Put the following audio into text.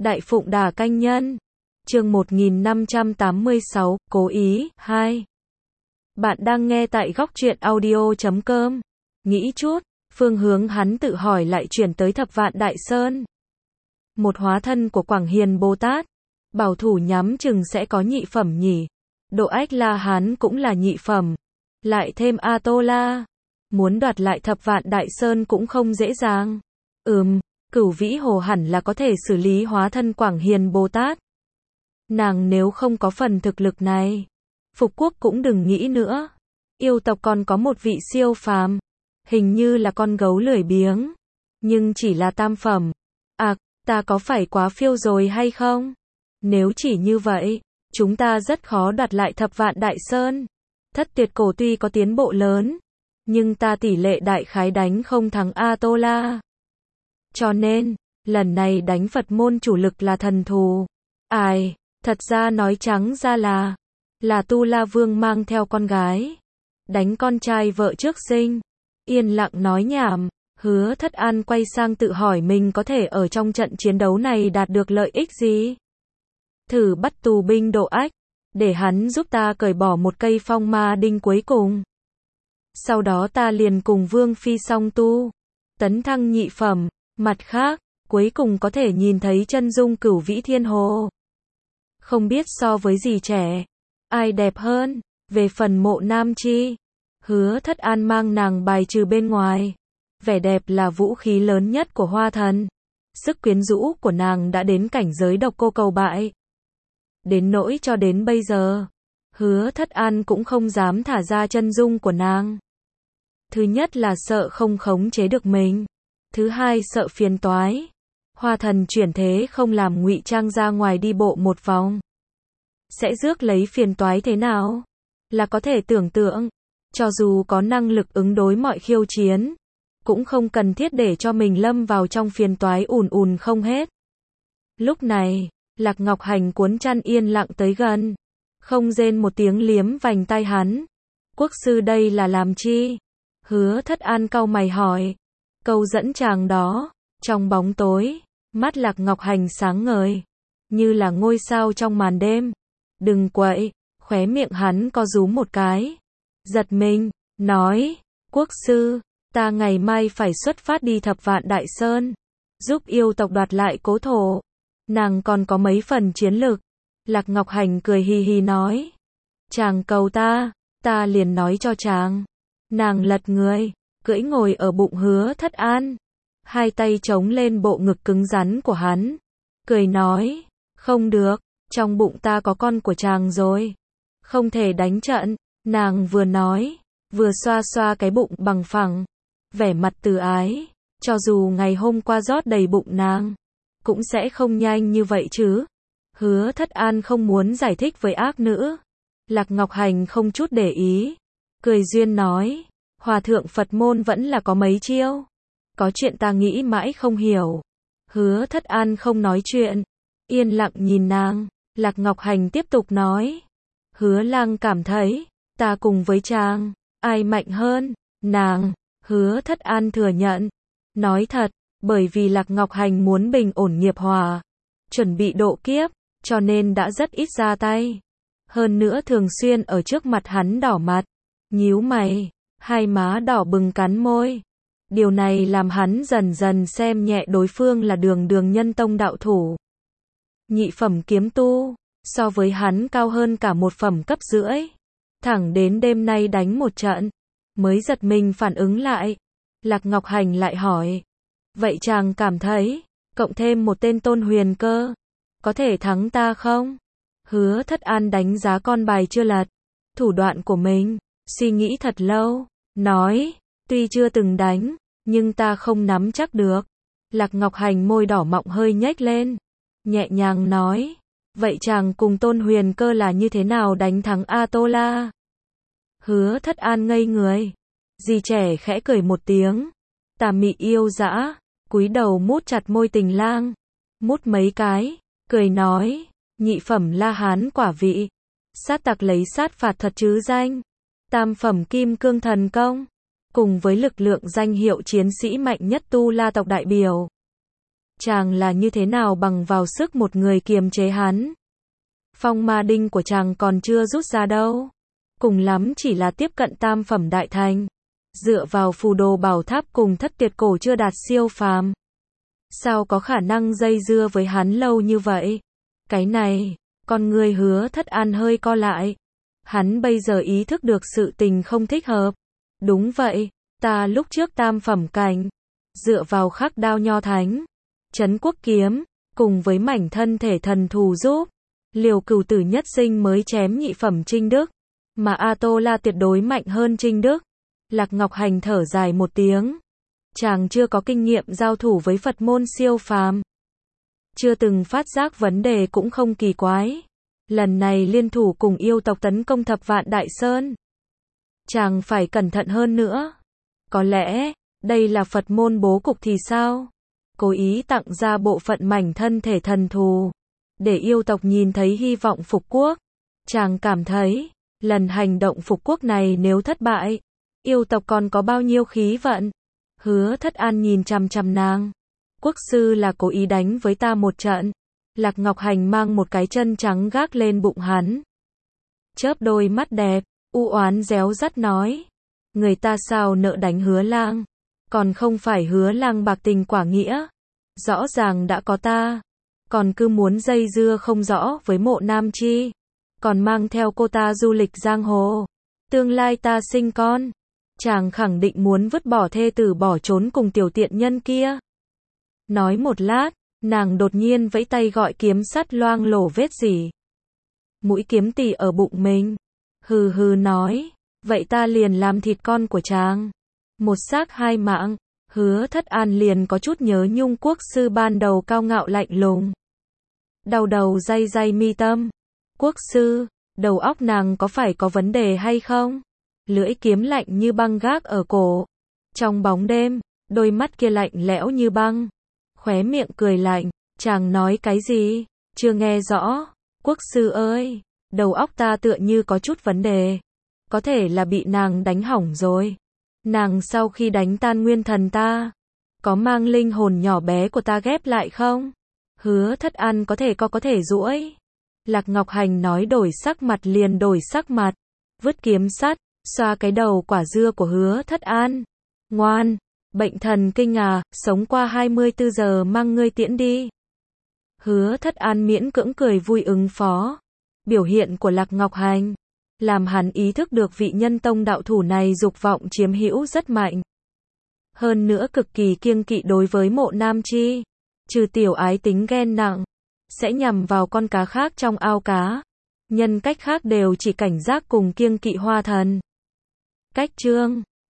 Đại Phụng Đà Canh Nhân. Chương 1586, Cố ý, 2. Bạn đang nghe tại góc truyện audio.com. Nghĩ chút, phương hướng hắn tự hỏi lại chuyển tới Thập Vạn Đại Sơn. Một hóa thân của Quảng Hiền Bồ Tát, bảo thủ nhắm chừng sẽ có nhị phẩm nhỉ. Độ Ách La Hán cũng là nhị phẩm. Lại thêm A-tô-la. Muốn đoạt lại Thập Vạn Đại Sơn cũng không dễ dàng. Cửu Vĩ Hồ hẳn là có thể xử lý hóa thân Quảng Hiền Bồ Tát. Nàng nếu không có phần thực lực này, Phục Quốc cũng đừng nghĩ nữa. Yêu tộc còn có một vị siêu phàm, hình như là con gấu lười biếng, nhưng chỉ là tam phẩm. Ta có phải quá phiêu rồi hay không? Nếu chỉ như vậy, chúng ta rất khó đoạt lại Thập Vạn Đại Sơn. Thất Tuyệt Cổ tuy có tiến bộ lớn, nhưng ta tỷ lệ đại khái đánh không thắng A-tô-la. Cho nên, lần này đánh Phật môn chủ lực là thần thù. Thật ra nói trắng ra là Tu La Vương mang theo con gái, đánh con trai vợ trước sinh. Yên lặng nói nhảm, Hứa Thất An quay sang tự hỏi mình có thể ở trong trận chiến đấu này đạt được lợi ích gì. Thử bắt tù binh Độ Ách, để hắn giúp ta cởi bỏ một cây phong ma đinh cuối cùng. Sau đó ta liền cùng Vương Phi song tu, tấn thăng nhị phẩm. Mặt khác, cuối cùng có thể nhìn thấy chân dung Cửu Vĩ Thiên Hồ. Không biết so với dì trẻ, ai đẹp hơn. Về phần Mộ Nam Chi, Hứa Thất An mang nàng bài trừ bên ngoài. Vẻ đẹp là vũ khí lớn nhất của Hoa Thần. Sức quyến rũ của nàng đã đến cảnh giới độc cô cầu bại. Đến nỗi cho đến bây giờ, Hứa Thất An cũng không dám thả ra chân dung của nàng. Thứ nhất là sợ không khống chế được mình. Thứ hai sợ phiền toái. Hoa Thần chuyển thế không làm ngụy trang ra ngoài đi bộ một vòng, sẽ rước lấy phiền toái thế nào? Là có thể tưởng tượng. Cho dù có năng lực ứng đối mọi khiêu chiến, cũng không cần thiết để cho mình lâm vào trong phiền toái ùn không hết. Lúc này, Lạc Ngọc Hành cuốn chăn yên lặng tới gần, không rên một tiếng liếm vành tai hắn. Quốc sư đây là làm chi? Hứa Thất An cau mày hỏi. Câu dẫn chàng đó. Trong bóng tối, mắt Lạc Ngọc Hành sáng ngời, như là ngôi sao trong màn đêm. Đừng quậy. Khóe miệng hắn co rúm một cái, giật mình, nói, quốc sư, ta ngày mai phải xuất phát đi Thập Vạn Đại Sơn, giúp yêu tộc đoạt lại cố thổ. Nàng còn có mấy phần chiến lực. Lạc Ngọc Hành cười hì hì nói, chàng cầu ta liền nói cho chàng. Nàng lật người, cưỡi ngồi ở bụng Hứa Thất An, hai tay chống lên bộ ngực cứng rắn của hắn, cười nói, không được, trong bụng ta có con của chàng rồi, không thể đánh trận. Nàng vừa nói, vừa xoa xoa cái bụng bằng phẳng, vẻ mặt từ ái. Cho dù ngày hôm qua rót đầy bụng nàng, cũng sẽ không nhanh như vậy chứ. Hứa Thất An không muốn giải thích với ác nữ. Lạc Ngọc Hành không chút để ý, cười duyên nói, Hòa thượng Phật môn vẫn là có mấy chiêu. Có chuyện ta nghĩ mãi không hiểu. Hứa Thất An không nói chuyện, yên lặng nhìn nàng. Lạc Ngọc Hành tiếp tục nói, Hứa lang cảm thấy, ta cùng với chàng, ai mạnh hơn? Nàng. Hứa Thất An thừa nhận, nói thật, bởi vì Lạc Ngọc Hành muốn bình ổn nghiệp hòa, chuẩn bị độ kiếp, cho nên đã rất ít ra tay. Hơn nữa thường xuyên ở trước mặt hắn đỏ mặt, nhíu mày, hai má đỏ bừng cắn môi. Điều này làm hắn dần dần xem nhẹ đối phương là Đường Nhân Tông đạo thủ. Nhị phẩm kiếm tu, so với hắn cao hơn cả một phẩm cấp rưỡi. Thẳng đến đêm nay đánh một trận, mới giật mình phản ứng lại. Lạc Ngọc Hành lại hỏi, vậy chàng cảm thấy, cộng thêm một tên Tôn Huyền Cơ, có thể thắng ta không? Hứa Thất An đánh giá con bài chưa lật, thủ đoạn của mình, suy nghĩ thật lâu, nói, tuy chưa từng đánh, nhưng ta không nắm chắc được. Lạc Ngọc Hành môi đỏ mọng hơi nhếch lên, nhẹ nhàng nói, vậy chàng cùng Tôn Huyền Cơ là như thế nào đánh thắng A-tô-la? Hứa Thất An ngây người, dì trẻ khẽ cười một tiếng, tà mị yêu dã, cúi đầu mút chặt môi Tình Lang, mút mấy cái, cười nói, nhị phẩm La Hán quả vị, sát tặc lấy sát phạt thật chứ danh, tam phẩm Kim Cương Thần Công, cùng với lực lượng danh hiệu chiến sĩ mạnh nhất Tu La tộc đại biểu. chàng là như thế nào bằng vào sức một người kiềm chế hắn. Phong ma đinh của chàng còn chưa rút ra đâu. Cùng lắm chỉ là tiếp cận tam phẩm đại thành. Dựa vào phù đồ bảo tháp cùng thất tuyệt cổ chưa đạt siêu phàm. Sao có khả năng dây dưa với hắn lâu như vậy? Cái này, con người Hứa Thất An hơi co lại. Hắn bây giờ ý thức được sự tình không thích hợp. Đúng vậy, ta lúc trước tam phẩm cảnh. Dựa vào khắc đao nho thánh. Trấn quốc kiếm, cùng với mảnh thân thể thần thù giúp. Liều cửu tử nhất sinh mới chém nhị phẩm Trinh Đức. Mà A-tô-la tuyệt đối mạnh hơn Trinh Đức. Lạc Ngọc Hành thở dài một tiếng. Chàng chưa có kinh nghiệm giao thủ với Phật môn siêu phàm. Chưa từng phát giác vấn đề cũng không kỳ quái. Lần này liên thủ cùng yêu tộc tấn công Thập Vạn Đại Sơn. Chàng phải cẩn thận hơn nữa. Có lẽ, đây là Phật môn bố cục thì sao? Cố ý tặng ra bộ phận mảnh thân thể thần thù. Để yêu tộc nhìn thấy hy vọng phục quốc. Chàng cảm thấy, lần hành động phục quốc này nếu thất bại, yêu tộc còn có bao nhiêu khí vận? Hứa Thất An nhìn chằm chằm nàng. Quốc sư là cố ý đánh với ta một trận. Lạc Ngọc Hành mang một cái chân trắng gác lên bụng hắn. Chớp đôi mắt đẹp, u oán réo rắt nói. Người ta sao nợ đánh Hứa lang? Còn không phải Hứa lang bạc tình quả nghĩa. Rõ ràng đã có ta. Còn cứ muốn dây dưa không rõ với Mộ Nam Chi. Còn mang theo cô ta du lịch giang hồ. Tương lai ta sinh con. Chàng khẳng định muốn vứt bỏ thê tử bỏ trốn cùng tiểu tiện nhân kia. Nói một lát, nàng đột nhiên vẫy tay gọi kiếm sắt loang lổ vết rỉ. Mũi kiếm tỉ ở bụng mình. Hừ hừ nói, vậy ta liền làm thịt con của chàng. Một xác hai mạng, Hứa Thất An liền có chút nhớ nhung quốc sư ban đầu cao ngạo lạnh lùng. Đau đầu day day mi tâm. Quốc sư, đầu óc nàng có phải có vấn đề hay không? Lưỡi kiếm lạnh như băng gác ở cổ. Trong bóng đêm, đôi mắt kia lạnh lẽo như băng. Khóe miệng cười lạnh, chàng nói cái gì? Chưa nghe rõ. Quốc sư ơi, đầu óc ta tựa như có chút vấn đề. Có thể là bị nàng đánh hỏng rồi. Nàng sau khi đánh tan nguyên thần ta, có mang linh hồn nhỏ bé của ta ghép lại không? Hứa Thất An có thể duỗi. Lạc Ngọc Hành nói đổi sắc mặt liền đổi sắc mặt. Vứt kiếm sắt, xoa cái đầu quả dưa của Hứa Thất An. Ngoan, bệnh thần kinh à, sống qua 24 giờ mang ngươi tiễn đi. Hứa Thất An miễn cưỡng cười vui ứng phó. Biểu hiện của Lạc Ngọc Hành làm hắn ý thức được vị nhân tông đạo thủ này dục vọng chiếm hữu rất mạnh. Hơn nữa cực kỳ kiêng kỵ đối với Mộ Nam Chi. Trừ tiểu ái tính ghen nặng, sẽ nhằm vào con cá khác trong ao cá. Nhân cách khác đều chỉ cảnh giác cùng kiêng kỵ Hoa Thần. Cách chương